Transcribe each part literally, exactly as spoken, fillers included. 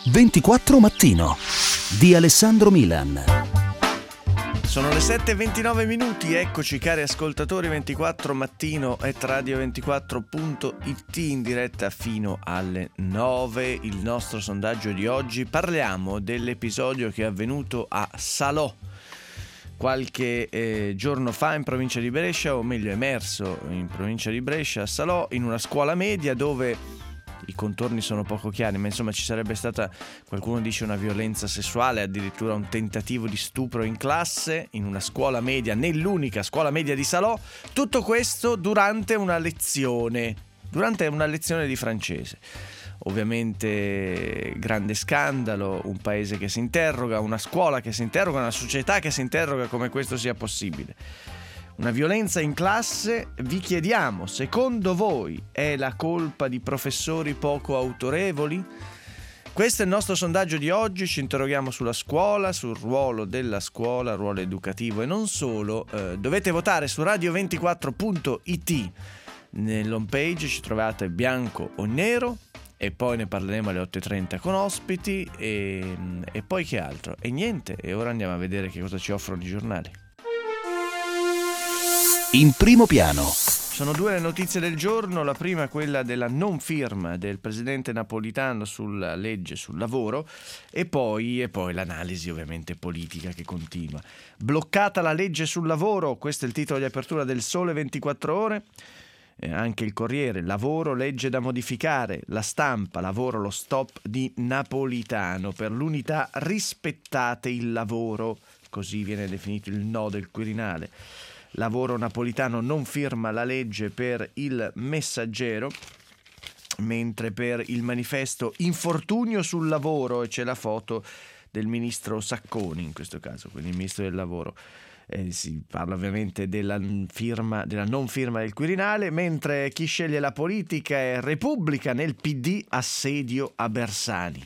ventiquattro Mattino di Alessandro Milan. Sono le sette e ventinove minuti, eccoci cari ascoltatori. Ventiquattro Mattino at radio ventiquattro punto it in diretta fino alle nove. Il nostro sondaggio di oggi: parliamo dell'episodio che è avvenuto a Salò qualche eh, giorno fa in provincia di Brescia, o meglio emerso in provincia di Brescia, a Salò, in una scuola media dove i contorni sono poco chiari, ma insomma ci sarebbe stata, qualcuno dice, una violenza sessuale, addirittura un tentativo di stupro in classe, in una scuola media, nell'unica scuola media di Salò. Tutto questo durante una lezione, durante una lezione di francese. Ovviamente grande scandalo, un paese che si interroga, una scuola che si interroga, una società che si interroga come questo sia possibile. Una violenza in classe. Vi chiediamo, secondo voi è la colpa di professori poco autorevoli? Questo è il nostro sondaggio di oggi. Ci interroghiamo sulla scuola, sul ruolo della scuola, ruolo educativo e non solo. Eh, dovete votare su radio ventiquattro punto it. Nell'home page ci trovate bianco o nero, e poi ne parleremo alle otto e trenta con ospiti e, e poi che altro? E niente, e ora andiamo a vedere che cosa ci offrono i giornali. In primo piano. Sono due le notizie del giorno. La prima è quella della non firma del presidente Napolitano sulla legge sul lavoro e poi, e poi l'analisi ovviamente politica che continua. Bloccata la legge sul lavoro, questo è il titolo di apertura del Sole ventiquattro Ore. Eh, anche il Corriere: lavoro, legge da modificare. La Stampa: lavoro, lo stop di Napolitano. Per l'unità rispettate il lavoro, così viene definito il no del Quirinale. Lavoro, Napolitano non firma la legge per il Messaggero, mentre per il Manifesto infortunio sul lavoro, e c'è la foto del ministro Sacconi in questo caso, quindi il ministro del lavoro. Eh, si parla ovviamente della firma, della non firma del Quirinale, mentre chi sceglie la politica è Repubblica: nel P D assedio a Bersani.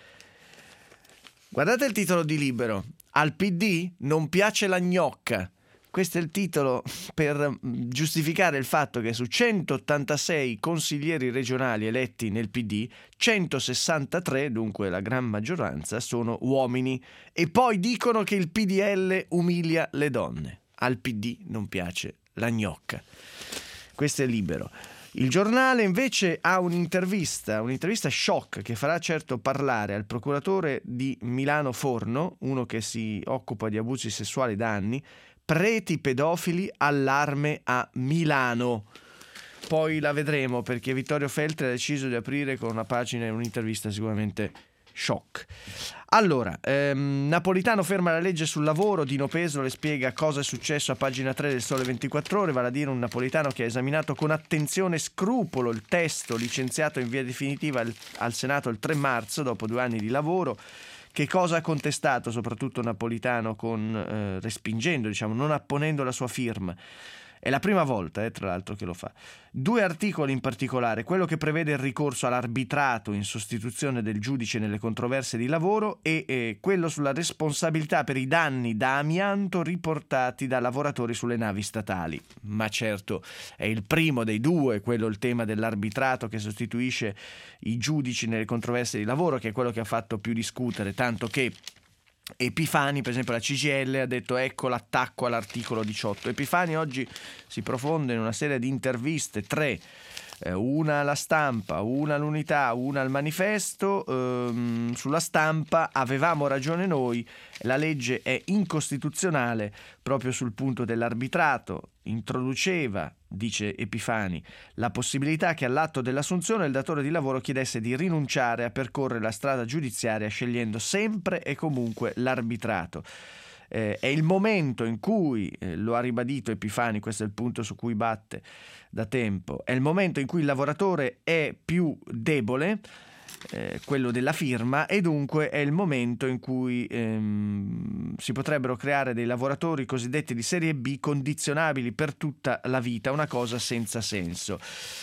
Guardate il titolo di Libero: al P D non piace la gnocca. Questo è il titolo per giustificare il fatto che su centottantasei consiglieri regionali eletti nel P D, centosessantatré, dunque la gran maggioranza, sono uomini. E poi dicono che il P D L umilia le donne. Al P D non piace la gnocca. Questo è Libero. Il Giornale invece ha un'intervista, un'intervista shock che farà certo parlare al procuratore di Milano Forno, uno che si occupa di abusi sessuali da anni. Preti pedofili, allarme a Milano. Poi la vedremo, perché Vittorio Feltri ha deciso di aprire con una pagina e un'intervista sicuramente shock. Allora, ehm, Napolitano ferma la legge sul lavoro. Dino Pesaro le spiega cosa è successo a pagina tre del Sole ventiquattro Ore, vale a dire un Napolitano che ha esaminato con attenzione e scrupolo il testo licenziato in via definitiva al, al Senato il tre marzo, dopo due anni di lavoro. Che cosa ha contestato soprattutto Napolitano, con eh, respingendo, diciamo, non apponendo la sua firma? È la prima volta, eh, tra l'altro, che lo fa. Due articoli in particolare: quello che prevede il ricorso all'arbitrato in sostituzione del giudice nelle controversie di lavoro e eh, quello sulla responsabilità per i danni da amianto riportati da lavoratori sulle navi statali. Ma certo, è il primo dei due, quello, il tema dell'arbitrato che sostituisce i giudici nelle controversie di lavoro, che è quello che ha fatto più discutere, tanto che Epifani, per esempio la C G I L, ha detto ecco l'attacco all'articolo diciotto. Epifani oggi si profonde in una serie di interviste, tre, eh, una alla Stampa, una all'Unità, una al Manifesto. Ehm, sulla Stampa: avevamo ragione noi, la legge è incostituzionale proprio sul punto dell'arbitrato. Introduceva, dice Epifani, la possibilità che all'atto dell'assunzione il datore di lavoro chiedesse di rinunciare a percorrere la strada giudiziaria, scegliendo sempre e comunque l'arbitrato. Eh, è il momento in cui, eh, lo ha ribadito Epifani, questo è il punto su cui batte da tempo, è il momento in cui il lavoratore è più debole, eh, quello della firma, e dunque è il momento in cui ehm, si potrebbero creare dei lavoratori cosiddetti di serie B condizionabili per tutta la vita, una cosa senza senso.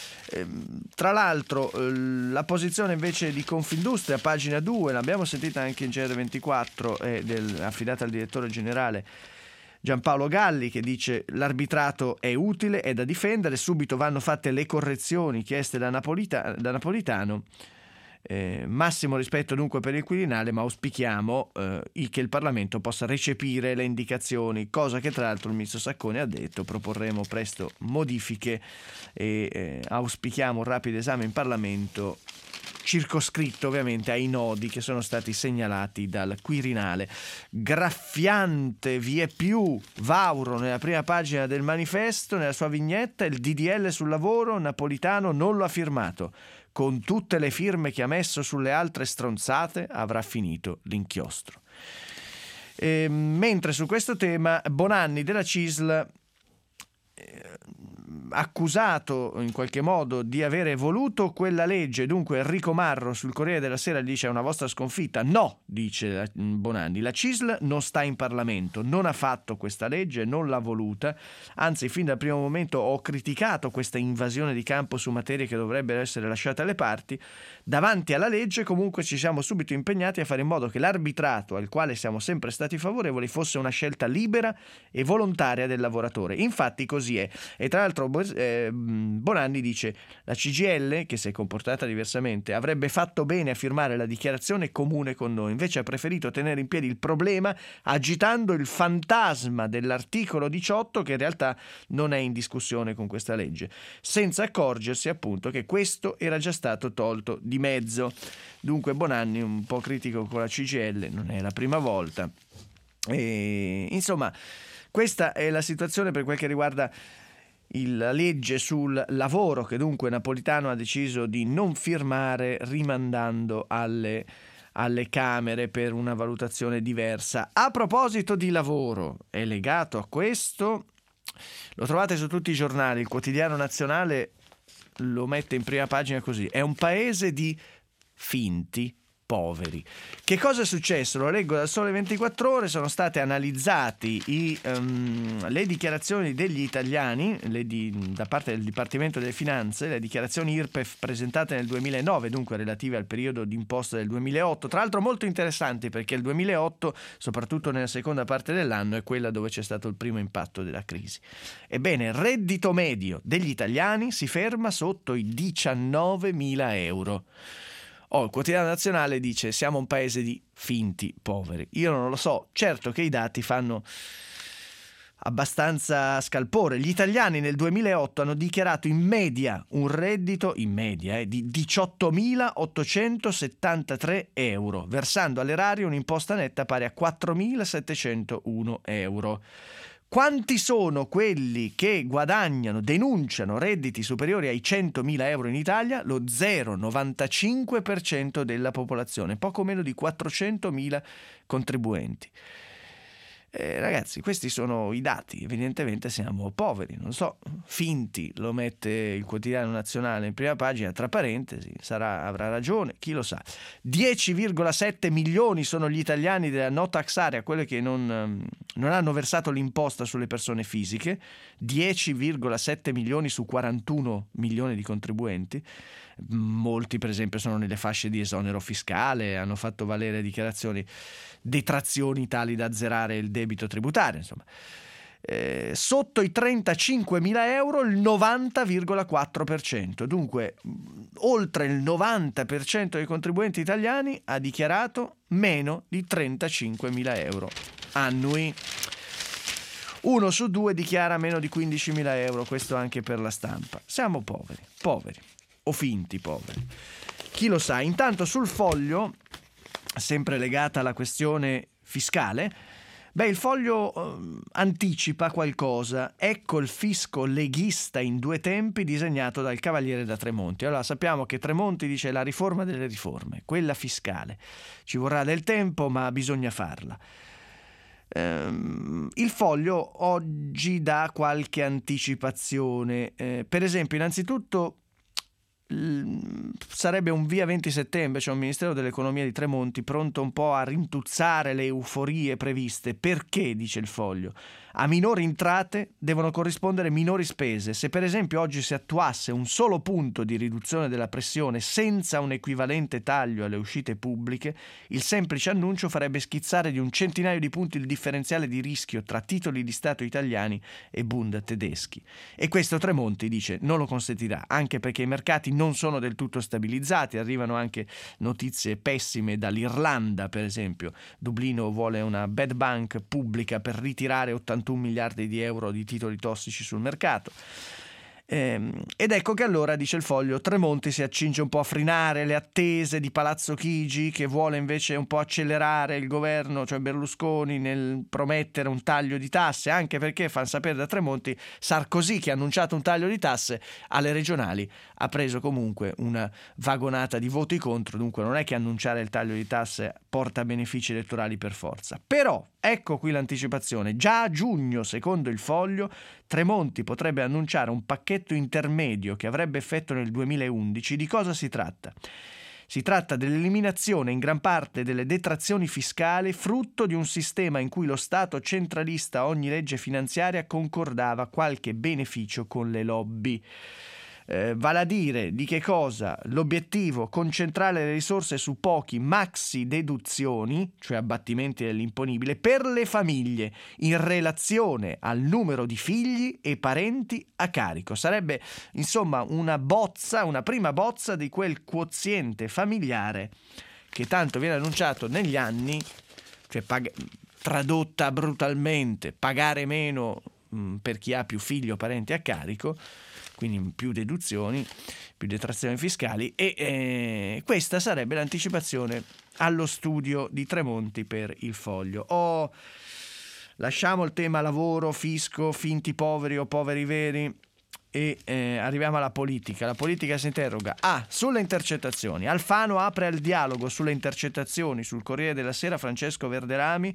Tra l'altro la posizione invece di Confindustria, pagina due, l'abbiamo sentita anche in G R ventiquattro, è del, affidata al direttore generale Giampaolo Galli, che dice l'arbitrato è utile, è da difendere, subito vanno fatte le correzioni chieste da, Napolita, da Napolitano. Eh, massimo rispetto dunque per il Quirinale, ma auspichiamo eh, che il Parlamento possa recepire le indicazioni, cosa che tra l'altro il ministro Sacconi ha detto. Proporremo presto modifiche e eh, auspichiamo un rapido esame in Parlamento, circoscritto ovviamente ai nodi che sono stati segnalati dal Quirinale. Graffiante vie più Vauro nella prima pagina del Manifesto, nella sua vignetta: il D D L sul lavoro Napolitano non lo ha firmato, con tutte le firme che ha messo sulle altre stronzate avrà finito l'inchiostro. E, mentre su questo tema Bonanni della C I S L, eh, accusato in qualche modo di avere voluto quella legge, dunque Enrico Marro sul Corriere della Sera gli dice: è una vostra sconfitta. No, dice Bonanni, la C I S L non sta in Parlamento, non ha fatto questa legge, non l'ha voluta, anzi fin dal primo momento ho criticato questa invasione di campo su materie che dovrebbero essere lasciate alle parti. Davanti alla legge comunque ci siamo subito impegnati a fare in modo che l'arbitrato, al quale siamo sempre stati favorevoli, fosse una scelta libera e volontaria del lavoratore. Infatti così è. E tra l'altro Bonanni dice: la C G I L, che si è comportata diversamente, avrebbe fatto bene a firmare la dichiarazione comune con noi, invece ha preferito tenere in piedi il problema agitando il fantasma dell'articolo diciotto, che in realtà non è in discussione con questa legge, senza accorgersi appunto che questo era già stato tolto di mezzo. Dunque Bonanni un po' critico con la C G I L, non è la prima volta. E, insomma, questa è la situazione per quel che riguarda la legge sul lavoro, che dunque Napolitano ha deciso di non firmare, rimandando alle, alle Camere per una valutazione diversa. A proposito di lavoro, è legato a questo, lo trovate su tutti i giornali, il Quotidiano Nazionale lo mette in prima pagina così: è un paese di finti poveri. Che cosa è successo? Lo leggo dal Sole ventiquattro Ore. Sono state analizzati i, um, le dichiarazioni degli italiani le di, da parte del Dipartimento delle Finanze, le dichiarazioni I R P E F presentate nel duemilanove, dunque relative al periodo d'imposta del duemilaotto, tra l'altro molto interessanti perché il duemilaotto, soprattutto nella seconda parte dell'anno, è quella dove c'è stato il primo impatto della crisi. Ebbene, il reddito medio degli italiani si ferma sotto i diciannovemila euro. Oh, il Quotidiano Nazionale dice: siamo un paese di finti poveri. Io non lo so, certo che i dati fanno abbastanza scalpore. Gli italiani nel duemilaotto hanno dichiarato in media un reddito in media eh, di diciottomilaottocentosettantatré euro, versando all'erario un'imposta netta pari a quattromilasettecentouno euro. Quanti sono quelli che guadagnano, denunciano redditi superiori ai centomila euro in Italia? Lo zero virgola novantacinque per cento della popolazione, poco meno di quattrocentomila contribuenti. Eh, ragazzi, questi sono i dati. Evidentemente siamo poveri, non so, finti, lo mette il Quotidiano Nazionale in prima pagina, tra parentesi, sarà, avrà ragione, chi lo sa. dieci virgola sette milioni sono gli italiani della no tax area, quelli che non, non hanno versato l'imposta sulle persone fisiche, dieci virgola sette milioni su quarantuno milioni di contribuenti. Molti per esempio sono nelle fasce di esonero fiscale, hanno fatto valere dichiarazioni, detrazioni tali da azzerare il debito tributario, insomma. Eh, sotto i trentacinquemila euro il novanta virgola quattro per cento, dunque oltre il novanta per cento dei contribuenti italiani ha dichiarato meno di trentacinquemila euro annui. Uno su due dichiara meno di quindicimila euro, questo anche per la Stampa. Siamo poveri, poveri o finti poveri, chi lo sa. Intanto sul Foglio, sempre legata alla questione fiscale, beh, il Foglio eh, anticipa qualcosa. Ecco il fisco leghista in due tempi disegnato dal Cavaliere da Tremonti. Allora, sappiamo che Tremonti dice la riforma delle riforme, quella fiscale, ci vorrà del tempo ma bisogna farla. ehm, il Foglio oggi dà qualche anticipazione, eh, per esempio innanzitutto sarebbe un via venti settembre, cioè un Ministero dell'Economia di Tremonti pronto un po' a rintuzzare le euforie previste. Perché, dice il Foglio, a minori entrate devono corrispondere minori spese. Se per esempio oggi si attuasse un solo punto di riduzione della pressione senza un equivalente taglio alle uscite pubbliche, il semplice annuncio farebbe schizzare di un centinaio di punti il differenziale di rischio tra titoli di Stato italiani e Bund tedeschi. E questo Tremonti dice non lo consentirà, anche perché i mercati non sono del tutto stabilizzati, arrivano anche notizie pessime dall'Irlanda, per esempio. Dublino vuole una bad bank pubblica per ritirare ottantuno miliardi di euro di titoli tossici sul mercato. Ed ecco che allora, dice il Foglio, Tremonti si accinge un po' a frenare le attese di Palazzo Chigi, che vuole invece un po' accelerare il governo, cioè Berlusconi, nel promettere un taglio di tasse, anche perché, fanno sapere da Tremonti, Sarkozy, che ha annunciato un taglio di tasse alle regionali, ha preso comunque una vagonata di voti contro, dunque non è che annunciare il taglio di tasse porta benefici elettorali per forza. Però ecco qui l'anticipazione: già a giugno, secondo il Foglio, Tremonti potrebbe annunciare un pacchetto intermedio che avrebbe effetto nel duemilaundici. Di cosa si tratta? Si tratta dell'eliminazione in gran parte delle detrazioni fiscali, frutto di un sistema in cui lo Stato centralista a ogni legge finanziaria concordava qualche beneficio con le lobby. Eh, vale a dire, di che cosa? L'obiettivo: concentrare le risorse su pochi maxi deduzioni, cioè abbattimenti dell'imponibile, per le famiglie in relazione al numero di figli e parenti a carico. Sarebbe insomma una bozza, una prima bozza di quel quoziente familiare che tanto viene annunciato negli anni, cioè pag- tradotta brutalmente, pagare meno mh, per chi ha più figli o parenti a carico, quindi più deduzioni, più detrazioni fiscali, e eh, questa sarebbe l'anticipazione allo studio di Tremonti per il Foglio. Oh, lasciamo il tema lavoro, fisco, finti poveri o poveri veri e eh, arriviamo alla politica. La politica si interroga ah, sulle intercettazioni. Alfano apre al dialogo sulle intercettazioni. Sul Corriere della Sera Francesco Verderami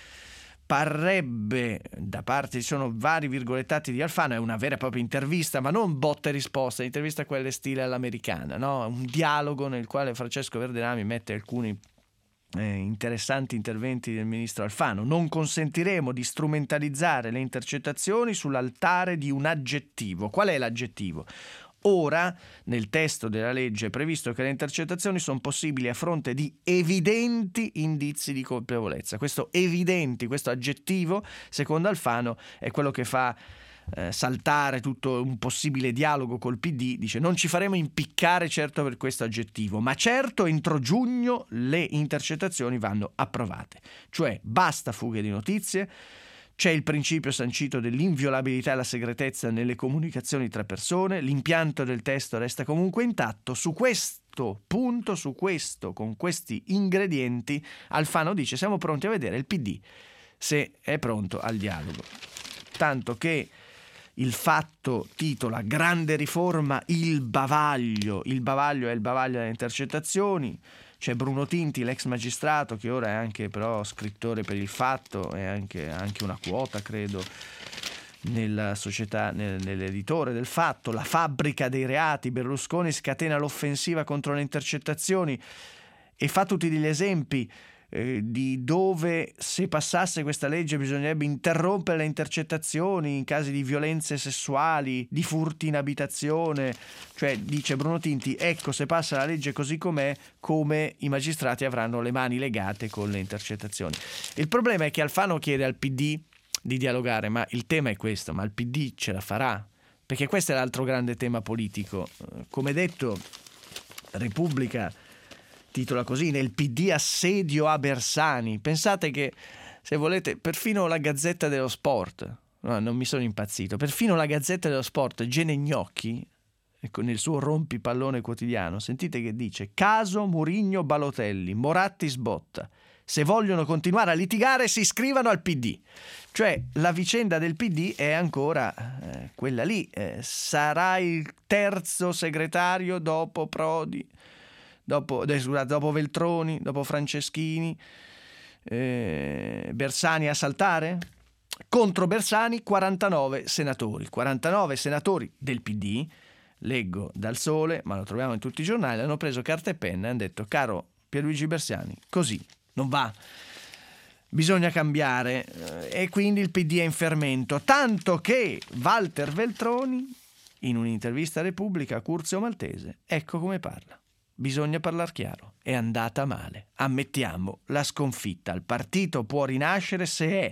parrebbe, da parte, ci sono vari virgolettati di Alfano, è una vera e propria intervista, ma non botta e risposta, intervista quelle stile all'americana, no? Un dialogo nel quale Francesco Verderami mette alcuni eh, interessanti interventi del ministro Alfano. Non consentiremo di strumentalizzare le intercettazioni sull'altare di un aggettivo. Qual è l'aggettivo? Ora, nel testo della legge è previsto che le intercettazioni sono possibili a fronte di evidenti indizi di colpevolezza. Questo evidenti, questo aggettivo, secondo Alfano, è quello che fa eh, saltare tutto un possibile dialogo col P D. Dice: non ci faremo impiccare certo per questo aggettivo, ma certo entro giugno le intercettazioni vanno approvate. Cioè basta fughe di notizie. C'è il principio sancito dell'inviolabilità e la segretezza nelle comunicazioni tra persone, l'impianto del testo resta comunque intatto. Su questo punto, su questo, con questi ingredienti, Alfano dice: siamo pronti a vedere il P D se è pronto al dialogo. Tanto che il Fatto titola: grande riforma, il bavaglio. Il bavaglio è il bavaglio delle intercettazioni. C'è Bruno Tinti, l'ex magistrato, che ora è anche però scrittore per il Fatto, e anche, anche una quota, credo, nella società, nel, nell'editore del Fatto. La fabbrica dei reati, Berlusconi scatena l'offensiva contro le intercettazioni e fa tutti degli esempi eh, di dove, se passasse questa legge, bisognerebbe interrompere le intercettazioni in casi di violenze sessuali, di furti in abitazione. Cioè, dice Bruno Tinti, ecco, se passa la legge così com'è, come i magistrati avranno le mani legate con le intercettazioni. Il problema è che Alfano chiede al P D di dialogare, ma il tema è questo: ma il P D ce la farà? Perché questo è l'altro grande tema politico. Come detto, Repubblica titola così: nel P D assedio a Bersani. Pensate che, se volete, perfino la Gazzetta dello Sport, no, non mi sono impazzito, perfino la Gazzetta dello Sport, Gene Gnocchi, ecco, nel suo rompipallone quotidiano, sentite che dice: caso Mourinho Balotelli, Moratti sbotta, se vogliono continuare a litigare si iscrivano al P D. Cioè, la vicenda del P D è ancora eh, quella lì. Eh, sarà il terzo segretario dopo Prodi, dopo, eh, scusate, dopo Veltroni, dopo Franceschini. eh, Bersani a saltare? Contro Bersani quarantanove senatori, quarantanove senatori del P D, leggo dal Sole, ma lo troviamo in tutti i giornali, hanno preso carta e penna e hanno detto: caro Pierluigi Bersani, così non va, bisogna cambiare. E quindi il P D è in fermento, tanto che Walter Veltroni, in un'intervista a Repubblica a Curzio Maltese, ecco come parla: bisogna parlare chiaro, è andata male, ammettiamo la sconfitta, il partito può rinascere se è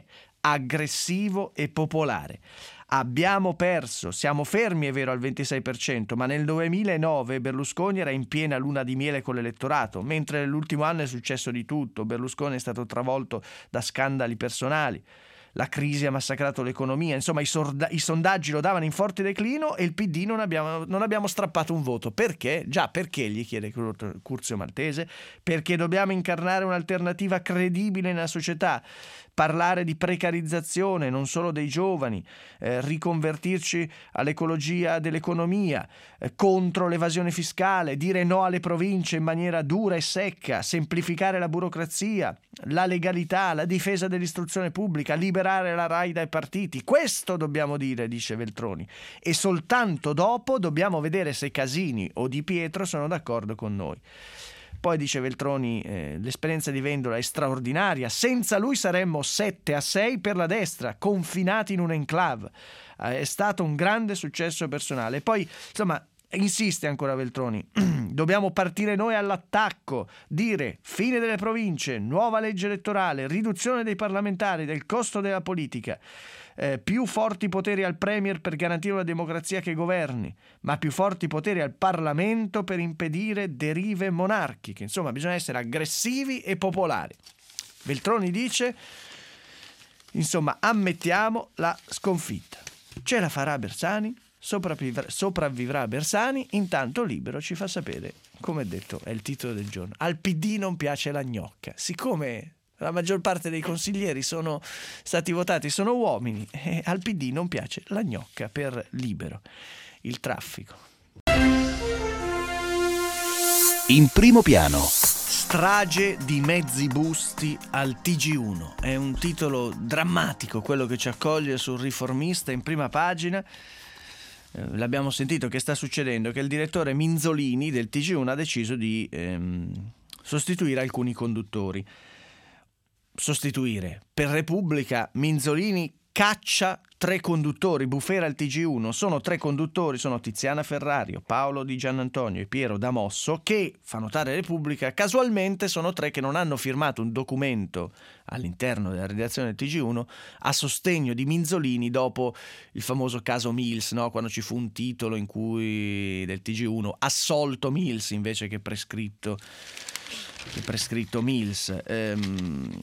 aggressivo e popolare. Abbiamo perso, siamo fermi è vero al ventisei per cento, ma nel duemilanove Berlusconi era in piena luna di miele con l'elettorato, mentre nell'ultimo anno è successo di tutto. Berlusconi è stato travolto da scandali personali, la crisi ha massacrato l'economia, insomma i, sorda- i sondaggi lo davano in forte declino e il P D non abbiamo, non abbiamo strappato un voto. Perché? Già, perché, gli chiede Curzio Maltese? Perché dobbiamo incarnare un'alternativa credibile nella società, parlare di precarizzazione non solo dei giovani, eh, riconvertirci all'ecologia dell'economia, eh, contro l'evasione fiscale, dire no alle province in maniera dura e secca, semplificare la burocrazia, la legalità, la difesa dell'istruzione pubblica, liberare la RAI dai partiti. Questo dobbiamo dire, dice Veltroni, e soltanto dopo dobbiamo vedere se Casini o Di Pietro sono d'accordo con noi. Poi dice Veltroni, eh, l'esperienza di Vendola è straordinaria, senza lui saremmo sette a sei per la destra, confinati in un enclave. Eh, è stato un grande successo personale. Poi, insomma, insiste ancora Veltroni, dobbiamo partire noi all'attacco, dire fine delle province, nuova legge elettorale, riduzione dei parlamentari, del costo della politica, eh, più forti poteri al Premier per garantire una democrazia che governi, ma più forti poteri al Parlamento per impedire derive monarchiche. Insomma, bisogna essere aggressivi e popolari. Veltroni dice, insomma, ammettiamo la sconfitta. Ce la farà Bersani? Sopravvivrà, sopravvivrà Bersani, intanto Libero ci fa sapere, come detto è il titolo del giorno, al P D non piace la gnocca. Siccome la maggior parte dei consiglieri sono stati votati, sono uomini, e al P D non piace la gnocca per Libero, il traffico. In primo piano. Strage di mezzi busti al T G uno. È un titolo drammatico quello che ci accoglie sul Riformista in prima pagina. L'abbiamo sentito che sta succedendo, che il direttore Minzolini del T G uno ha deciso di ehm, sostituire alcuni conduttori. Sostituire. Per Repubblica Minzolini caccia tre conduttori, bufera al T G uno. Sono tre conduttori, sono Tiziana Ferrario, Paolo Di Giannantonio e Piero Damosso, che, fa notare Repubblica, casualmente sono tre che non hanno firmato un documento all'interno della redazione del T G uno a sostegno di Minzolini dopo il famoso caso Mills, no? Quando ci fu un titolo in cui del T G uno assolto Mills invece che prescritto, che prescritto Mills. Ehm...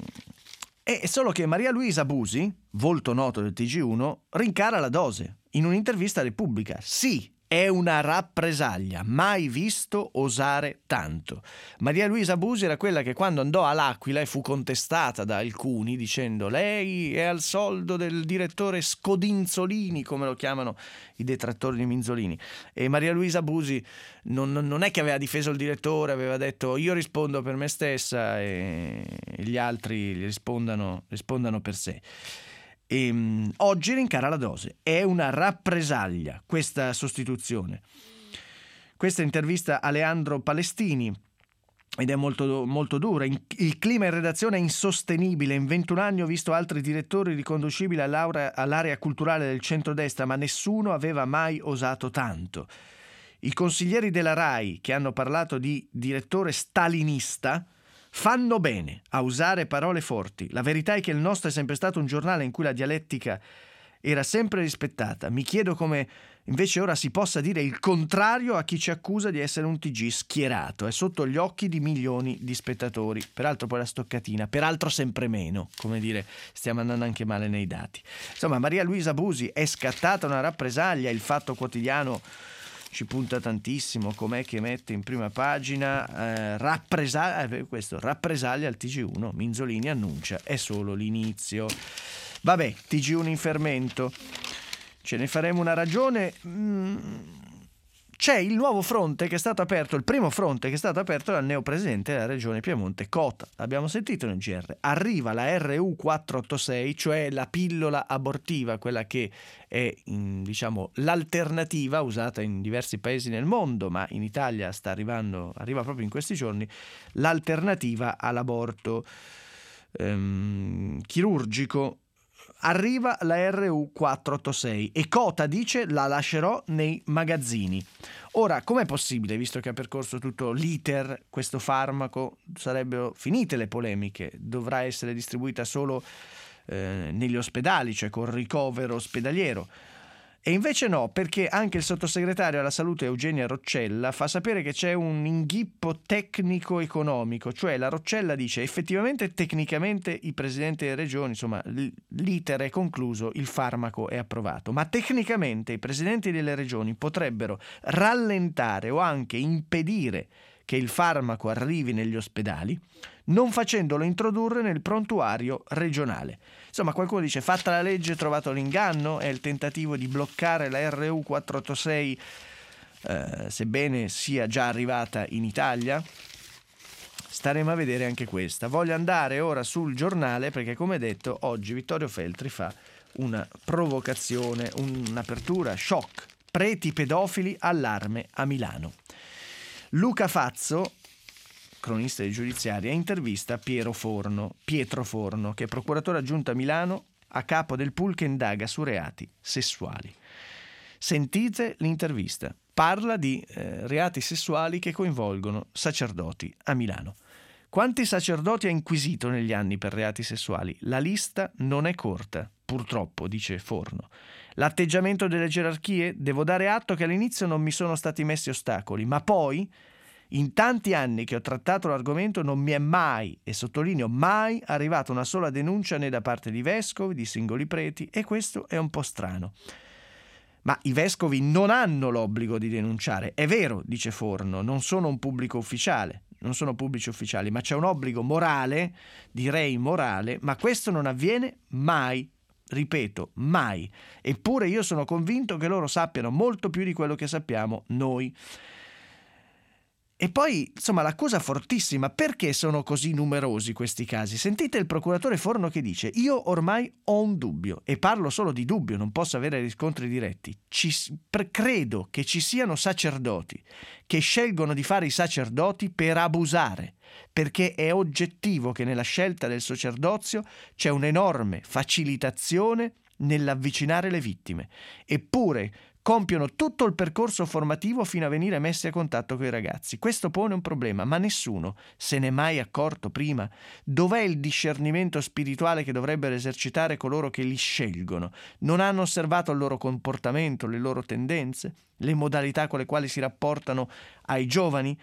È solo che Maria Luisa Busi, volto noto del T G uno, rincara la dose in un'intervista a Repubblica. Sì, è una rappresaglia, mai visto osare tanto. Maria Luisa Busi era quella che quando andò all'Aquila e fu contestata da alcuni dicendo lei è al soldo del direttore Scodinzolini, come lo chiamano i detrattori di Minzolini, e Maria Luisa Busi non, non è che aveva difeso il direttore, aveva detto io rispondo per me stessa e gli altri rispondano, rispondano per sé. E, um, oggi rincara la dose. È una rappresaglia questa sostituzione. Questa intervista a Leandro Palestini ed è molto, molto dura. Il clima in redazione è insostenibile. In ventuno anni ho visto altri direttori riconducibili all'area, all'area culturale del centrodestra, ma nessuno aveva mai osato tanto. I consiglieri della RAI che hanno parlato di direttore stalinista fanno bene a usare parole forti. La verità è che il nostro è sempre stato un giornale in cui la dialettica era sempre rispettata. Mi chiedo come invece ora si possa dire il contrario a chi ci accusa di essere un T G schierato. È sotto gli occhi di milioni di spettatori. Peraltro poi la stoccatina, peraltro sempre meno, come dire, stiamo andando anche male nei dati. Insomma, Maria Luisa Busi è scattata una rappresaglia. Il Fatto Quotidiano ci punta tantissimo, com'è che mette in prima pagina eh, rappresaglia, eh, questo, rappresaglia al T G uno, Minzolini annuncia, è solo l'inizio. Vabbè, T G uno in fermento, ce ne faremo una ragione. Mm, c'è il nuovo fronte che è stato aperto, il primo fronte che è stato aperto dal neopresidente della regione Piemonte, Cota. L'abbiamo sentito nel G R. Arriva la R U quattrocentottantasei, cioè la pillola abortiva, quella che è in, diciamo l'alternativa usata in diversi paesi nel mondo, ma in Italia sta arrivando, arriva proprio in questi giorni, l'alternativa all'aborto ehm, chirurgico. Arriva la R U quattrocentottantasei e Cota dice la lascerò nei magazzini. Ora, com'è possibile, visto che ha percorso tutto l'iter questo farmaco, sarebbero finite le polemiche, dovrà essere distribuita solo eh, negli ospedali, cioè col ricovero ospedaliero. E invece no, perché anche il sottosegretario alla salute Eugenia Roccella fa sapere che c'è un inghippo tecnico-economico, cioè la Roccella dice effettivamente tecnicamente i presidenti delle regioni, insomma l'iter è concluso, il farmaco è approvato, ma tecnicamente i presidenti delle regioni potrebbero rallentare o anche impedire che il farmaco arrivi negli ospedali non facendolo introdurre nel prontuario regionale. Insomma, qualcuno dice fatta la legge trovato l'inganno, è il tentativo di bloccare la erre u quattrocentottantasei eh, sebbene sia già arrivata in Italia. Staremo a vedere anche questa. Voglio andare ora sul Giornale perché, come detto, oggi Vittorio Feltri fa una provocazione, un'apertura shock. Preti pedofili, allarme a Milano. Luca Fazzo, cronista di Giudiziaria, intervista Piero Forno, Pietro Forno, che è procuratore aggiunto a Milano, a capo del pool che indaga su reati sessuali. Sentite l'intervista. Parla di eh, reati sessuali che coinvolgono sacerdoti a Milano. Quanti sacerdoti ha inquisito negli anni per reati sessuali? La lista non è corta, purtroppo, dice Forno. L'atteggiamento delle gerarchie? Devo dare atto che all'inizio non mi sono stati messi ostacoli, ma poi, in tanti anni che ho trattato l'argomento, non mi è mai, e sottolineo mai, arrivata una sola denuncia né da parte di vescovi, di singoli preti, e questo è un po' strano. Ma i vescovi non hanno l'obbligo di denunciare. È vero, dice Forno, non sono un pubblico ufficiale, non sono pubblici ufficiali, ma c'è un obbligo morale, direi morale, ma questo non avviene mai. Ripeto, mai. Eppure io sono convinto che loro sappiano molto più di quello che sappiamo noi. E poi, insomma, l'accusa fortissima. Perché sono così numerosi questi casi? Sentite il procuratore Forno che dice: io ormai ho un dubbio, e parlo solo di dubbio, non posso avere riscontri diretti. Ci, pre- credo che ci siano sacerdoti che scelgono di fare i sacerdoti per abusare, perché è oggettivo che nella scelta del sacerdozio c'è un'enorme facilitazione nell'avvicinare le vittime. Eppure compiono tutto il percorso formativo fino a venire messi a contatto con i ragazzi. Questo pone un problema, ma nessuno se n'è mai accorto prima. Dov'è il discernimento spirituale che dovrebbero esercitare coloro che li scelgono? Non hanno osservato il loro comportamento, le loro tendenze, le modalità con le quali si rapportano ai giovani?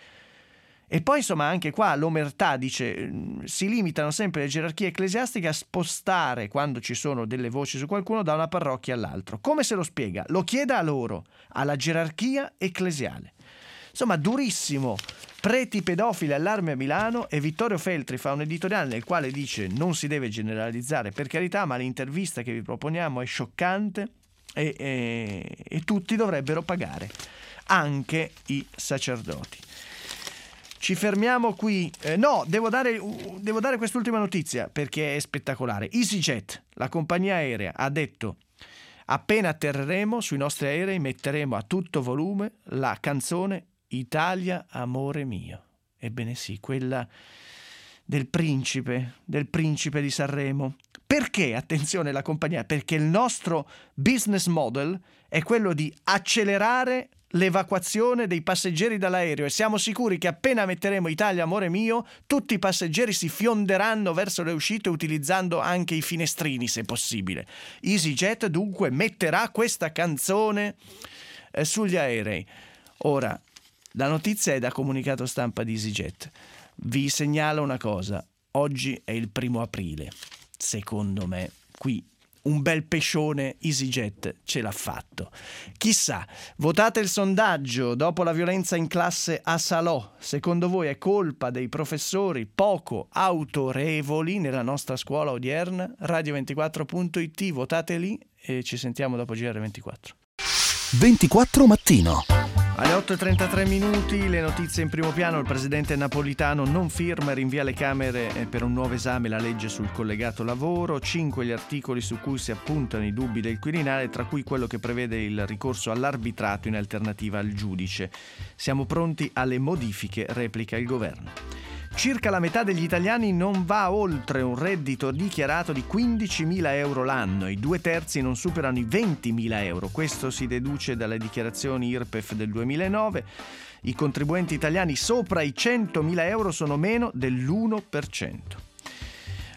E poi, insomma, anche qua l'omertà, dice, si limitano sempre le gerarchie ecclesiastiche a spostare, quando ci sono delle voci su qualcuno, da una parrocchia all'altra. Come se lo spiega? Lo chieda a loro, alla gerarchia ecclesiale. Insomma, durissimo. Preti pedofili, allarme a Milano, e Vittorio Feltri fa un editoriale nel quale dice non si deve generalizzare, per carità, ma l'intervista che vi proponiamo è scioccante e, e, e tutti dovrebbero pagare, anche i sacerdoti. Ci fermiamo qui. Eh, no, devo dare, uh, devo dare quest'ultima notizia perché è spettacolare. EasyJet, la compagnia aerea, ha detto: appena atterreremo sui nostri aerei metteremo a tutto volume la canzone Italia amore mio. Ebbene sì, quella del principe, del principe di Sanremo. Perché, attenzione, la compagnia? Perché il nostro business model è quello di accelerare l'evacuazione dei passeggeri dall'aereo, e siamo sicuri che appena metteremo Italia amore mio tutti i passeggeri si fionderanno verso le uscite utilizzando anche i finestrini, se possibile. EasyJet dunque metterà questa canzone eh, sugli aerei. Ora, la notizia è da comunicato stampa di EasyJet. Vi segnalo una cosa: oggi è il primo aprile. Secondo me qui un bel pescione EasyJet ce l'ha fatto. Chissà, votate il sondaggio dopo la violenza in classe a Salò. Secondo voi è colpa dei professori poco autorevoli nella nostra scuola odierna? radio ventiquattro punto it, votate lì e ci sentiamo dopo G R ventiquattro. ventiquattro mattino. Alle otto e trentatré minuti, le notizie in primo piano. Il presidente Napolitano non firma e rinvia alle Camere per un nuovo esame la legge sul collegato lavoro. Cinque gli articoli su cui si appuntano i dubbi del Quirinale, tra cui quello che prevede il ricorso all'arbitrato in alternativa al giudice. Siamo pronti alle modifiche, replica il governo. Circa la metà degli italiani non va oltre un reddito dichiarato di quindicimila euro l'anno, i due terzi non superano i ventimila euro. Questo si deduce dalle dichiarazioni I R P E F del duemilanove. I contribuenti italiani sopra i centomila euro sono meno dell'uno per cento.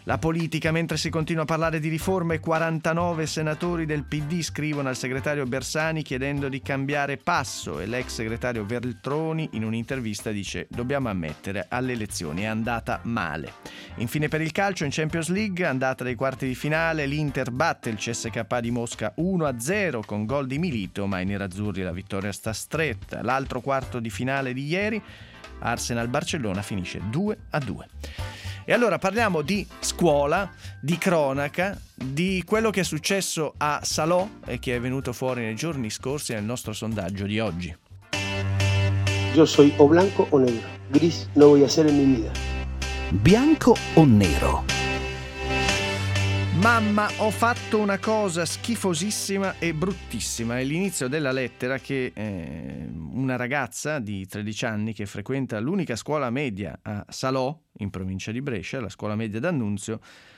La politica, mentre si continua a parlare di riforme, quarantanove senatori del P D scrivono al segretario Bersani chiedendo di cambiare passo e l'ex segretario Veltroni in un'intervista dice: dobbiamo ammettere, alle elezioni è andata male. Infine per il calcio, in Champions League, andata dei quarti di finale, l'Inter batte il C S K A di Mosca uno a zero con gol di Milito, ma ai nerazzurri la vittoria sta stretta. L'altro quarto di finale di ieri, Arsenal-Barcellona, finisce due a due. E allora parliamo di scuola, di cronaca, di quello che è successo a Salò e che è venuto fuori nei giorni scorsi nel nostro sondaggio di oggi. Yo soy o blanco o negro. Gris no voy a ser en mi vida. Bianco o nero? Mamma, ho fatto una cosa schifosissima e bruttissima. È l'inizio della lettera che eh, una ragazza di tredici anni che frequenta l'unica scuola media a Salò, in provincia di Brescia, la scuola media d'Annunzio,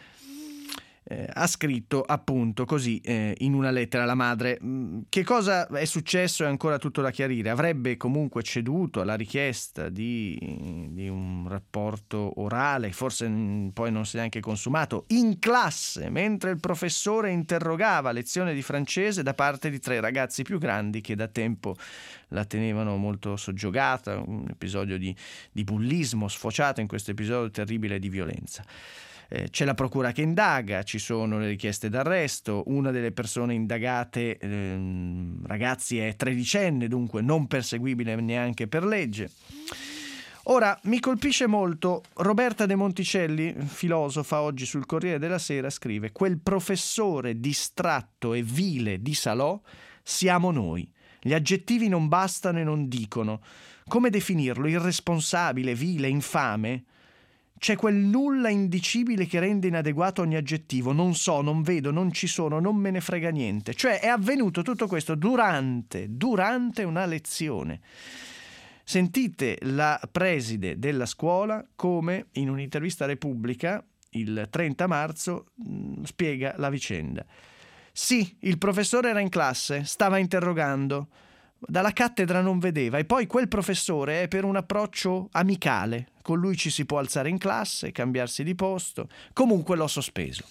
eh, ha scritto appunto così eh, in una lettera alla madre. Che cosa è successo è ancora tutto da chiarire. Avrebbe comunque ceduto alla richiesta di, di un rapporto orale, forse mh, poi non si è neanche consumato, in classe, mentre il professore interrogava lezione di francese da parte di tre ragazzi più grandi che da tempo la tenevano molto soggiogata, un episodio di, di bullismo sfociato in questo episodio terribile di violenza. Eh, c'è la procura che indaga, ci sono le richieste d'arresto, una delle persone indagate, ehm, ragazzi, è tredicenne, dunque non perseguibile neanche per legge. Ora, mi colpisce molto, Roberta De Monticelli, filosofa, oggi sul Corriere della Sera, scrive: quel professore distratto e vile di Salò siamo noi. Gli aggettivi non bastano e non dicono. Come definirlo? Irresponsabile, vile, infame? C'è quel nulla indicibile che rende inadeguato ogni aggettivo. Non so, non vedo, non ci sono, non me ne frega niente. Cioè è avvenuto tutto questo durante, durante una lezione. Sentite la preside della scuola come in un'intervista a Repubblica il trenta marzo mh, spiega la vicenda. Sì, il professore era in classe, stava interrogando. Dalla cattedra non vedeva e poi quel professore è per un approccio amicale. Con lui ci si può alzare in classe, cambiarsi di posto. Comunque l'ho sospeso.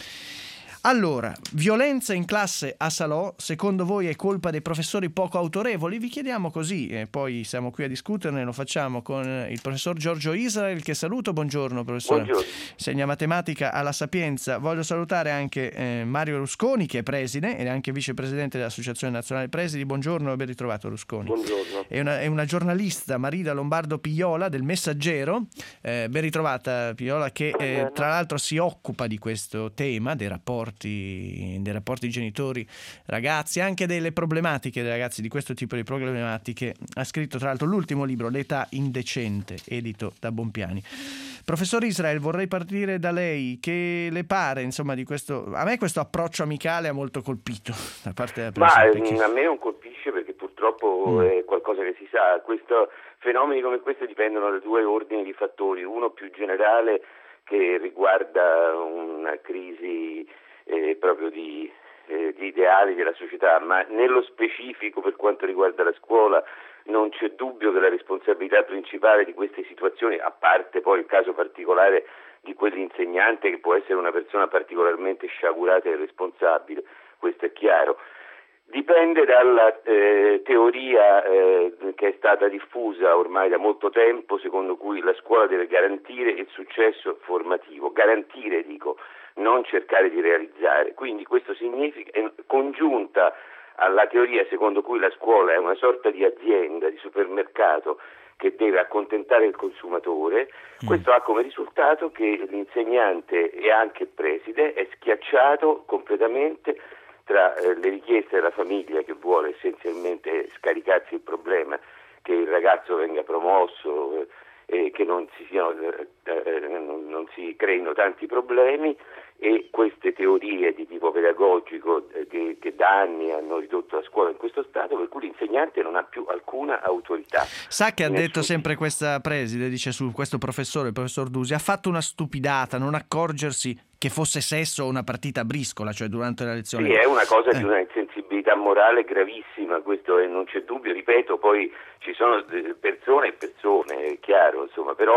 Allora, violenza in classe a Salò, secondo voi è colpa dei professori poco autorevoli? Vi chiediamo così e poi siamo qui a discuterne, lo facciamo con il professor Giorgio Israel, che saluto. Buongiorno professore. Buongiorno. Insegna matematica alla Sapienza. Voglio salutare anche eh, Mario Rusconi, che è preside ed è anche vicepresidente dell'Associazione Nazionale Presidi. Buongiorno e ben ritrovato Rusconi. Buongiorno. È una, è una giornalista, Marida Lombardo Piola del Messaggero. Eh, ben ritrovata Piola, che eh, tra l'altro si occupa di questo tema, dei rapporti dei rapporti genitori ragazzi, anche delle problematiche dei ragazzi, di questo tipo di problematiche. Ha scritto tra l'altro l'ultimo libro, L'età indecente, edito da Bompiani. Professor Israel, vorrei partire da lei. Che le pare insomma di questo? A me questo approccio amicale ha molto colpito da parte della Ma perché... a me non colpisce perché purtroppo mm. è qualcosa che si sa. Questo, fenomeni come questo dipendono da due ordini di fattori, uno più generale che riguarda una crisi Eh, proprio di, eh, di ideali della società, ma nello specifico per quanto riguarda la scuola non c'è dubbio che la responsabilità principale di queste situazioni, a parte poi il caso particolare di quell'insegnante che può essere una persona particolarmente sciagurata e responsabile, questo è chiaro, dipende dalla eh, teoria eh, che è stata diffusa ormai da molto tempo, secondo cui la scuola deve garantire il successo formativo, garantire dico, non cercare di realizzare. Quindi questo significa, è congiunta alla teoria secondo cui la scuola è una sorta di azienda, di supermercato che deve accontentare il consumatore, mm. questo ha come risultato che l'insegnante e anche il preside è schiacciato completamente tra eh, le richieste della famiglia che vuole essenzialmente scaricarsi il problema che il ragazzo venga promosso eh, e che non si siano, eh, eh, non, non si creino tanti problemi, e queste teorie di tipo pedagogico eh, che, che da anni hanno ridotto la scuola in questo stato, per cui l'insegnante non ha più alcuna autorità. Sa che ha detto sempre questa preside, dice su questo professore, il professor Dusi, ha fatto una stupidata non accorgersi che fosse sesso o una partita a briscola, cioè durante la lezione. Sì, è una cosa eh. di una insensibilità morale gravissima, questo è, non c'è dubbio, ripeto, poi ci sono persone e persone, è chiaro, insomma, però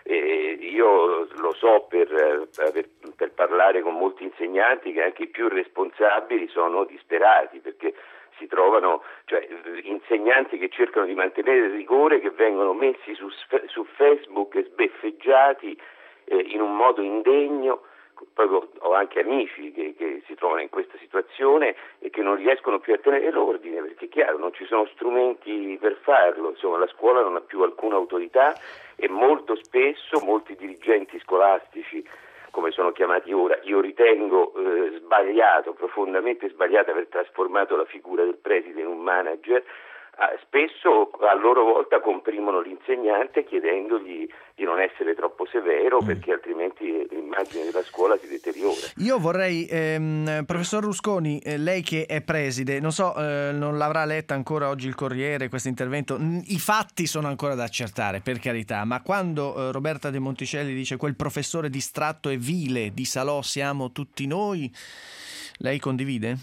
Eh, io lo so per, per, per parlare con molti insegnanti che anche i più responsabili sono disperati, perché si trovano, cioè, insegnanti che cercano di mantenere il rigore, che vengono messi su, su Facebook e sbeffeggiati eh, in un modo indegno. Poi ho anche amici che, che si trovano in questa situazione e che non riescono più a tenere l'ordine, perché è chiaro, non ci sono strumenti per farlo, insomma la scuola non ha più alcuna autorità e molto spesso molti dirigenti scolastici, come sono chiamati ora, io ritengo eh, sbagliato, profondamente sbagliato aver trasformato la figura del preside in un manager, eh, spesso a loro volta comprimono l'insegnante chiedendogli di non essere troppo severo, mm. perché altrimenti l'immagine della scuola si deteriora. Io vorrei, ehm, professor Rusconi, eh, lei che è preside, non so, eh, non l'avrà letta ancora oggi il Corriere questo intervento, i fatti sono ancora da accertare, per carità, ma quando eh, Roberta De Monticelli dice quel professore distratto e vile di Salò siamo tutti noi, lei condivide?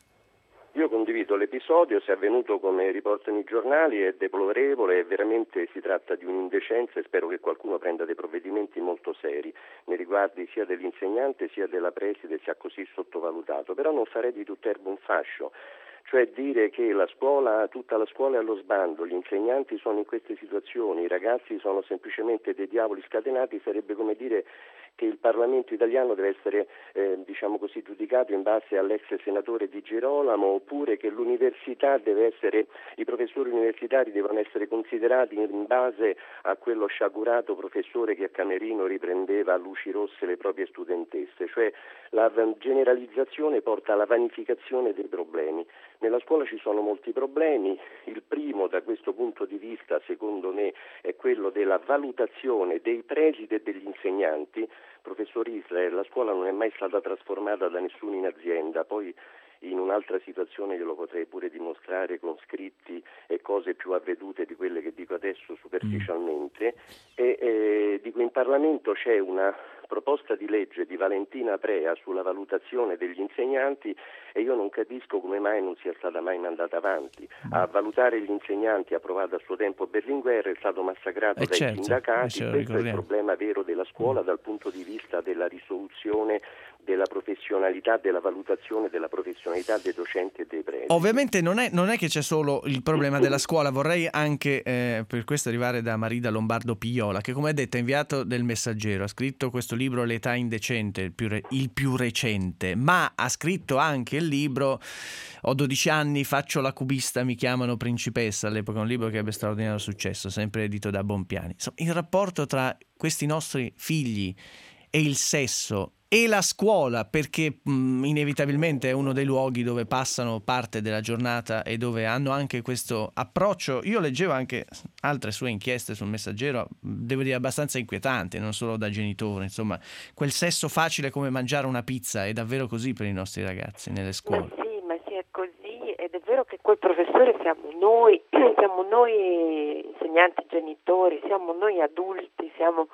Io condivido l'episodio, se è avvenuto come riportano i giornali è deplorevole e veramente si tratta di un'indecenza e spero che qualcuno prenda dei provvedimenti molto seri nei riguardi sia dell'insegnante sia della preside, sia così sottovalutato, però non farei di tutt'erba un fascio. Cioè dire che la scuola, tutta la scuola è allo sbando, gli insegnanti sono in queste situazioni, i ragazzi sono semplicemente dei diavoli scatenati, sarebbe come dire che il Parlamento italiano deve essere eh, diciamo così giudicato in base all'ex senatore Di Girolamo, oppure che l'università deve essere, i professori universitari devono essere considerati in base a quello sciagurato professore che a Camerino riprendeva a luci rosse le proprie studentesse, cioè la generalizzazione porta alla vanificazione dei problemi. Nella scuola ci sono molti problemi, il primo da questo punto di vista secondo me è quello della valutazione dei presidi e degli insegnanti. Professor Israel, la scuola non è mai stata trasformata da nessuno in azienda, poi in un'altra situazione glielo potrei pure dimostrare con scritti e cose più avvedute di quelle che dico adesso superficialmente, e eh, dico in Parlamento c'è una proposta di legge di Valentina Prea sulla valutazione degli insegnanti e io non capisco come mai non sia stata mai mandata avanti. A valutare gli insegnanti approvato a suo tempo Berlinguer è stato massacrato eh dai certo, sindacati, eh questo è il problema vero della scuola dal punto di vista della risoluzione della professionalità, della valutazione della professionalità dei docenti e dei presidi. Ovviamente non è, non è che c'è solo il problema della scuola, vorrei anche eh, per questo arrivare da Marida Lombardo Pigliola, che come ha detto è inviato del Messaggero, ha scritto questo libro L'età indecente, il più, re, il più recente, ma ha scritto anche il libro Ho dodici anni, faccio la cubista, mi chiamano principessa, all'epoca un libro che ebbe straordinario successo, sempre edito da Bompiani. Insomma, il rapporto tra questi nostri figli e il sesso e la scuola, perché mh, inevitabilmente è uno dei luoghi dove passano parte della giornata e dove hanno anche questo approccio. Io leggevo anche altre sue inchieste sul Messaggero, devo dire abbastanza inquietanti, non solo da genitore, insomma, quel sesso facile come mangiare una pizza è davvero così per i nostri ragazzi nelle scuole. Ma sì, ma sì, è così, ed è vero che quel professore siamo noi, siamo noi insegnanti, genitori, siamo noi adulti, siamo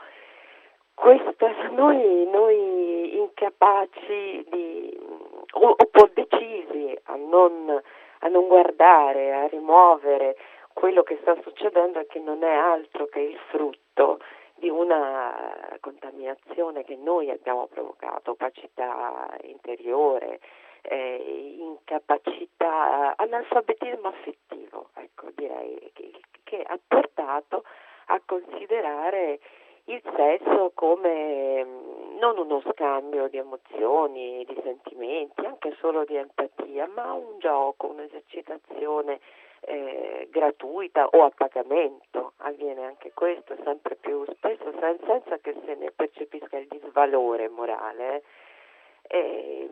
questo, noi, noi incapaci di, o, o po' decisi a non, a non guardare, a rimuovere quello che sta succedendo e che non è altro che il frutto di una contaminazione che noi abbiamo provocato, opacità interiore, eh, incapacità, analfabetismo affettivo, ecco, direi che, che ha portato a considerare il sesso come non uno scambio di emozioni, di sentimenti, anche solo di empatia, ma un gioco, un'esercitazione eh, gratuita o a pagamento. Avviene anche questo sempre più spesso senza che se ne percepisca il disvalore morale. Eh,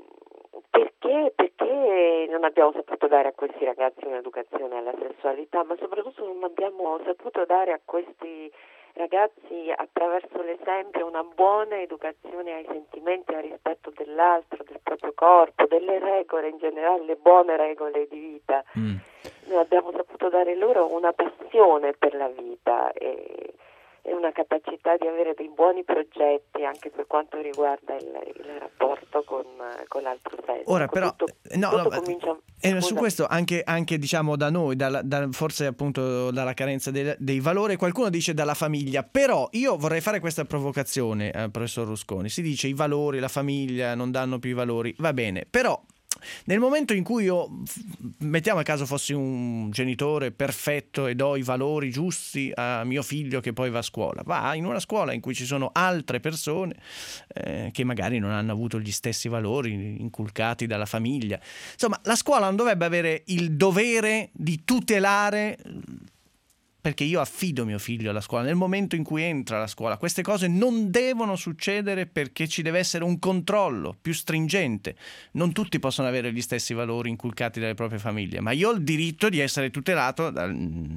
perché? Perché non abbiamo saputo dare a questi ragazzi un'educazione alla sessualità, ma soprattutto non abbiamo saputo dare a questi ragazzi attraverso l'esempio una buona educazione ai sentimenti, al rispetto dell'altro, del proprio corpo, delle regole in generale, le buone regole di vita. Mm. Noi abbiamo saputo dare loro una passione per la vita e, e una capacità di avere dei buoni progetti anche per quanto riguarda il, il rapporto con, con l'altro sesso. Ora però tutto, no, tutto no, comincia, eh, su questo anche, anche diciamo da noi, dalla, da, forse appunto dalla carenza dei, dei valori, qualcuno dice dalla famiglia, però io vorrei fare questa provocazione al professor Rusconi. Si dice i valori, la famiglia non danno più i valori, va bene, però nel momento in cui io, mettiamo a caso fossi un genitore perfetto e do i valori giusti a mio figlio che poi va a scuola, va in una scuola in cui ci sono altre persone eh, che magari non hanno avuto gli stessi valori inculcati dalla famiglia. Insomma, la scuola non dovrebbe avere il dovere di tutelare, perché io affido mio figlio alla scuola, nel momento in cui entra alla scuola. Queste cose non devono succedere perché ci deve essere un controllo più stringente. Non tutti possono avere gli stessi valori inculcati dalle proprie famiglie, ma io ho il diritto di essere tutelato dal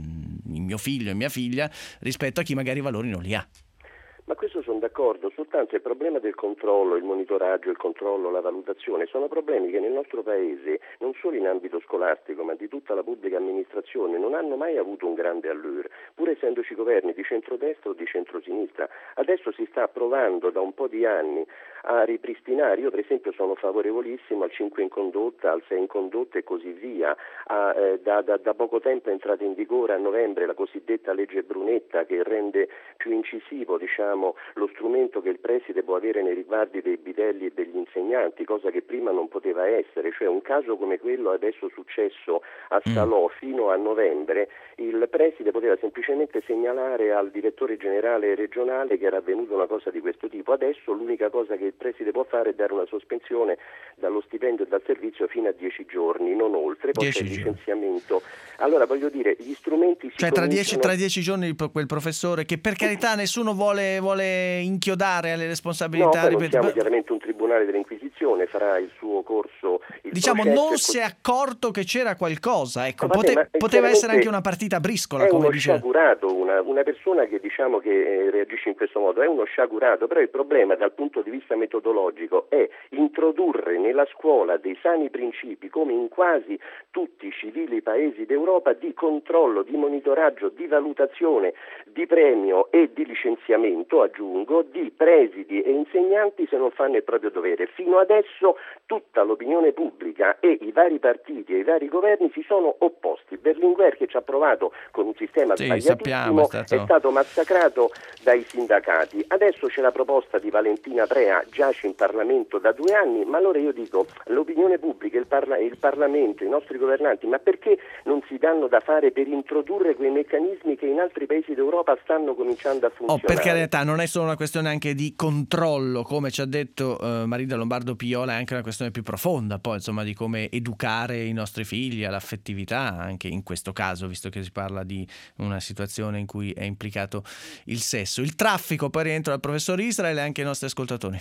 mio figlio e mia figlia rispetto a chi magari i valori non li ha. Ma questo sono d'accordo, soltanto il problema del controllo, il monitoraggio, il controllo, la valutazione sono problemi che nel nostro Paese, non solo in ambito scolastico ma di tutta la pubblica amministrazione, non hanno mai avuto un grande allure, pur essendoci governi di centrodestra o di centrosinistra. Adesso si sta provando da un po' di anni a ripristinare, io per esempio sono favorevolissimo al cinque in condotta, al sei in condotta e così via, a, eh, da, da, da poco tempo è entrata in vigore a novembre la cosiddetta legge Brunetta che rende più incisivo, diciamo, lo strumento che il preside può avere nei riguardi dei bidelli e degli insegnanti, cosa che prima non poteva essere, cioè un caso come quello adesso successo a Salò fino a novembre, il preside poteva semplicemente segnalare al direttore generale regionale che era avvenuta una cosa di questo tipo. Adesso l'unica cosa che il preside può fare è dare una sospensione dallo stipendio e dal servizio fino a dieci giorni, non oltre, poi c'è il licenziamento. Allora voglio dire, gli strumenti si cioè tra cominciano... dieci, tra dieci giorni quel professore che per carità nessuno vuole vuole inchiodare alle responsabilità. No, poi non siamo chiaramente un tribunale dell'Inquisizione, farà il suo corso, il diciamo non e si è accorto che c'era qualcosa, ecco, no, vabbè, pote- poteva essere anche una partita a briscola, è come uno dice. sciagurato, una, una persona che diciamo che eh, reagisce in questo modo è uno sciagurato, però il problema dal punto di vista metodologico è introdurre nella scuola dei sani principi, come in quasi tutti i civili paesi d'Europa, di controllo, di monitoraggio, di valutazione, di premio e di licenziamento, aggiungo, di presidi e insegnanti se non fanno il proprio dovere. Fino adesso tutta l'opinione pubblica e i vari partiti e i vari governi si sono opposti. Berlinguer, che ci ha provato con un sistema sì, sbagliatissimo, sappiamo, è, stato... è stato massacrato dai sindacati. Adesso c'è la proposta di Valentina Prea, giace in Parlamento da due anni, ma allora io dico, l'opinione pubblica, il, parla- il Parlamento, i nostri governanti, ma perché non si danno da fare per introdurre quei meccanismi che in altri paesi d'Europa stanno cominciando a funzionare? Oh, per carità, non è solo una questione anche di controllo, come ci ha detto eh, Marina Lombardo Piola, è anche una questione più profonda, poi insomma di come educare i nostri figli all'affettività, anche in questo caso, visto che si parla di una situazione in cui è implicato il sesso. Il traffico, poi rientro al professor Israel e anche ai nostri ascoltatori.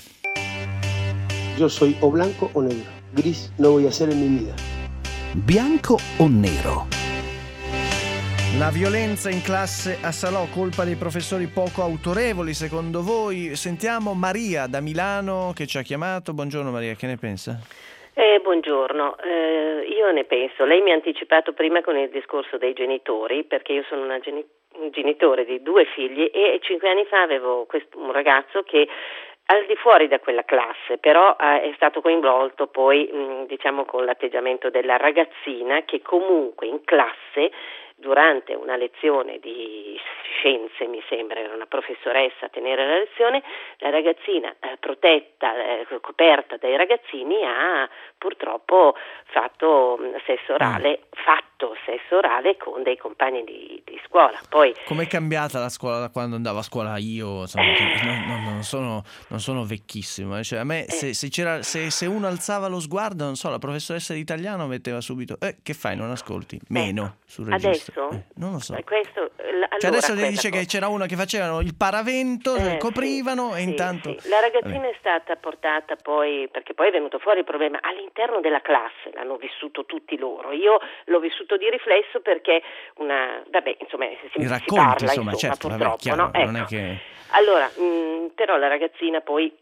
Yo soy o blanco o negro. Gris no voy a ser en mi vida. Bianco o nero? La violenza in classe a Salò, colpa dei professori poco autorevoli secondo voi? Sentiamo Maria da Milano che ci ha chiamato. Buongiorno Maria, che ne pensa? Eh, buongiorno, eh, io ne penso, lei mi ha anticipato prima con il discorso dei genitori, perché io sono una geni- un genitore di due figli e cinque anni fa avevo questo, un ragazzo che al di fuori da quella classe, però eh, è stato coinvolto poi mh, diciamo con l'atteggiamento della ragazzina che comunque in classe durante una lezione di scienze, mi sembra, era una professoressa a tenere la lezione, la ragazzina eh, protetta, eh, coperta dai ragazzini ha purtroppo fatto mh, sesso orale, mm. fatto sesso orale con dei compagni di, di scuola. Poi com'è cambiata la scuola da quando andavo a scuola io? Insomma, eh. non, non, non, sono, non sono vecchissimo, cioè, a me eh. se, se, c'era, se, se uno alzava lo sguardo, non so, la professoressa di italiano metteva subito eh, che fai, non ascolti? Meno sul registro. Adesso? Eh, non lo so. Questo, allora, cioè adesso ti dice cosa. Che c'era uno che facevano il paravento, eh, coprivano sì, e sì, intanto... Sì. La ragazzina Vabbè. È stata portata poi, perché poi è venuto fuori il problema, all'interno della classe, l'hanno vissuto tutti loro. Io l'ho vissuto di riflesso perché una... Vabbè, insomma, si, I si racconti, parla, insomma, insomma, certo, purtroppo, vabbè, chiaro, no? Ecco. Non è che... Allora, mh, però la ragazzina poi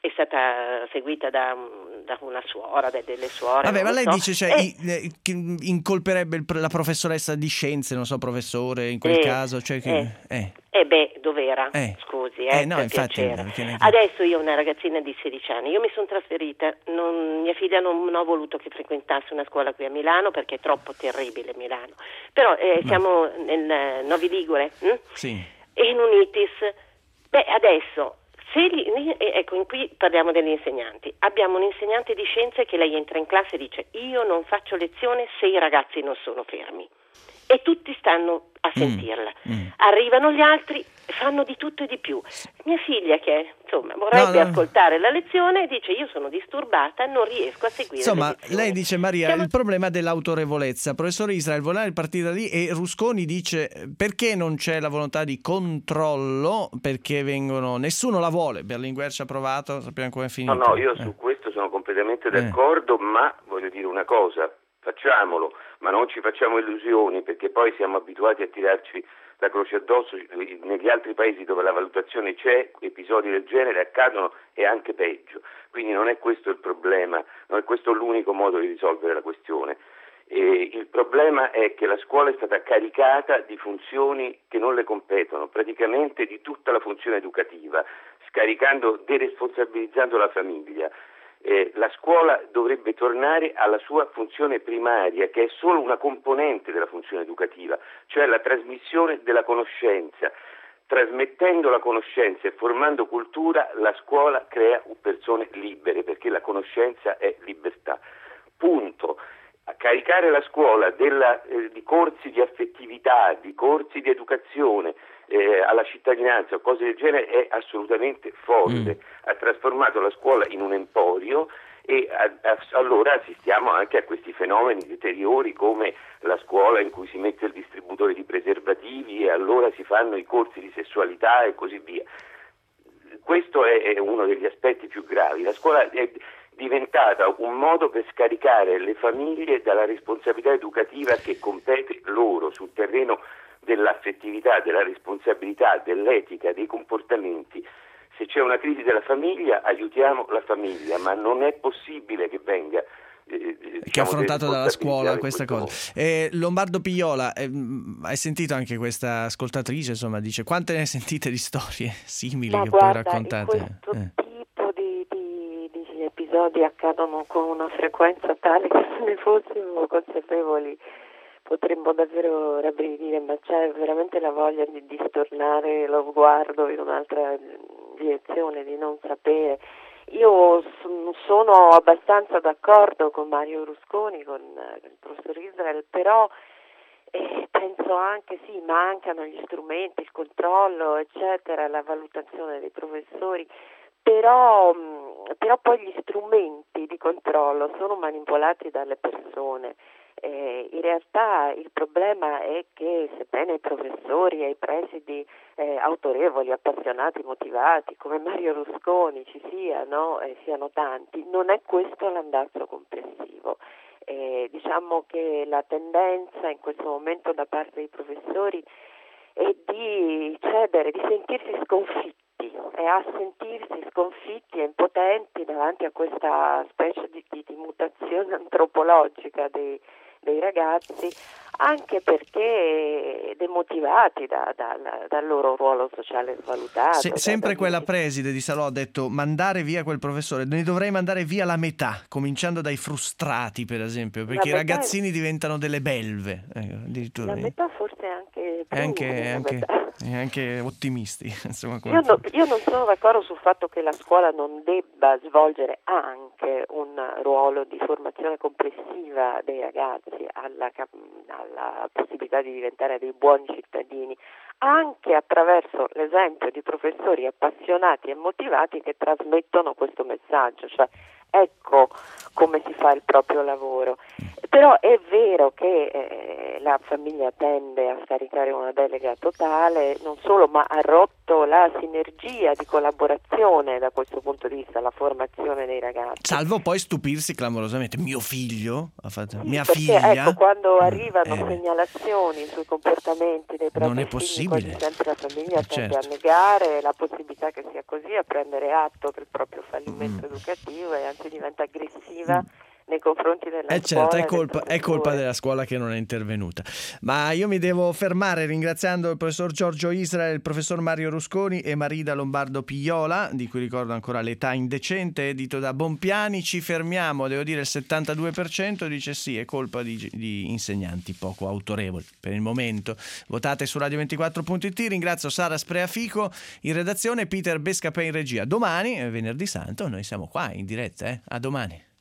è stata seguita da, da una suora, da delle suore. Vabbè, ma lei so. dice, cioè, e, i- eh, che incolperebbe il pre- la professoressa di scienze, non so, professore in quel eh, caso, cioè che... eh. eh. Eh beh, dov'era? Eh. Scusi, eh, Eh, no, per infatti, piacere. perché ne- Adesso io ho una ragazzina di sedici anni, io mi sono trasferita, non- mia figlia non, non ho voluto che frequentasse una scuola qui a Milano perché è troppo terribile Milano, però eh, siamo nel eh, Novi Ligure, hm? Sì. e in Unitis. Beh, adesso, se gli- eh, ecco, in qui parliamo degli insegnanti. Abbiamo un insegnante di scienze che lei entra in classe e dice: io non faccio lezione se i ragazzi non sono fermi. E tutti stanno a sentirla. Mm, mm. Arrivano gli altri, fanno di tutto e di più. Mia figlia, che insomma vorrebbe No, no. ascoltare la lezione, dice: io sono disturbata, non riesco a seguire Insomma, le lezioni. lei dice, Maria, Siamo- il problema è dell'autorevolezza. Professore Israel, voleva partire da lì e Rusconi dice perché non c'è la volontà di controllo, perché vengono... Nessuno la vuole, Berlinguer ci ha provato, sappiamo come è No, finito. no, io Eh. su questo sono completamente Eh. d'accordo, ma voglio dire una cosa, facciamolo, ma non ci facciamo illusioni, perché poi siamo abituati a tirarci la croce addosso. Negli altri paesi dove la valutazione c'è, episodi del genere accadono e anche peggio, quindi non è questo il problema, non è questo l'unico modo di risolvere la questione. E il problema è che la scuola è stata caricata di funzioni che non le competono, praticamente di tutta la funzione educativa, scaricando, deresponsabilizzando la famiglia. Eh, la scuola dovrebbe tornare alla sua funzione primaria, che è solo una componente della funzione educativa, cioè la trasmissione della conoscenza. Trasmettendo la conoscenza e formando cultura, la scuola crea persone libere, perché la conoscenza è libertà. Punto. A caricare la scuola della, eh, di corsi di affettività, di corsi di educazione eh, alla cittadinanza o cose del genere è assolutamente folle. Mm. Ha trasformato la scuola in un emporio e a, a, allora assistiamo anche a questi fenomeni deteriori come la scuola in cui si mette il distributore di preservativi e allora si fanno i corsi di sessualità e così via. Questo è, è uno degli aspetti più gravi. La scuola è diventata un modo per scaricare le famiglie dalla responsabilità educativa che compete loro sul terreno dell'affettività, della responsabilità, dell'etica, dei comportamenti. Se c'è una crisi della famiglia, aiutiamo la famiglia, ma non è possibile che venga eh, diciamo, che è affrontato dalla scuola in questa questo cosa. Eh, Lombardo Pigliola, eh, mh, hai sentito anche questa ascoltatrice, insomma, dice quante ne sentite di storie simili Ma che guarda, poi raccontate? questo Eh. tipo di, di, di episodi accadono con una frequenza tale che se ne fossimo consapevoli potremmo davvero rabbrividire, ma c'è veramente la voglia di distornare lo sguardo in un'altra direzione, di non sapere. Io sono abbastanza d'accordo con Mario Rusconi, con il professor Israel, però eh, penso anche sì, mancano gli strumenti, il controllo, eccetera, la valutazione dei professori, però, però poi gli strumenti di controllo sono manipolati dalle persone. Eh, in realtà il problema è che sebbene i professori e i presidi eh, autorevoli, appassionati, motivati come Mario Rusconi ci siano e siano tanti, non è questo l'andazzo complessivo. Eh, diciamo che la tendenza in questo momento da parte dei professori è di cedere, di sentirsi sconfitti e a sentirsi sconfitti e impotenti davanti a questa specie di, di, di mutazione antropologica dei dei ragazzi, anche perché demotivati da, da, dal loro ruolo sociale svalutato. Se, da, sempre da... quella preside di Salò ha detto mandare via quel professore, ne dovrei mandare via la metà, cominciando dai frustrati per esempio, perché i ragazzini è... diventano delle belve. Eh, addirittura. La metà forse è anche più, è anche, è anche, metà. è anche ottimisti. Insomma, io, no, io non sono d'accordo sul fatto che la scuola non debba svolgere anche un ruolo di formazione complessiva dei ragazzi alla, alla possibilità di diventare dei buoni cittadini, anche attraverso l'esempio di professori appassionati e motivati che trasmettono questo messaggio, cioè ecco come si fa il proprio lavoro. Però è vero che eh, la famiglia tende a scaricare una delega totale, non solo, ma ha rotto la sinergia di collaborazione da questo punto di vista, la formazione dei ragazzi. Salvo poi stupirsi clamorosamente, mio figlio ha fatto, Sì, mia perché, figlia. Ecco, quando arrivano eh, segnalazioni sui comportamenti dei propri non è figli, possibile. quasi sempre la famiglia Eh, tende certo. a negare la possibilità che sia così, a prendere atto del proprio fallimento Mm. educativo e anzi diventa aggressiva nei confronti della Eh scuola. certo, è e del colpa, è colpa professore. della scuola che non è intervenuta. Ma io mi devo fermare ringraziando il professor Giorgio Israel, il professor Mario Rusconi e Marida Lombardo Pigliola, di cui ricordo ancora L'età indecente, edito da Bompiani. Ci fermiamo, devo dire il settantadue per cento dice sì, è colpa di, di insegnanti poco autorevoli per il momento. Votate su radio ventiquattro punto it. Ringrazio Sara Spreafico in redazione e Peter Bescapè in regia. Domani, venerdì santo, noi siamo qua in diretta, eh? A domani.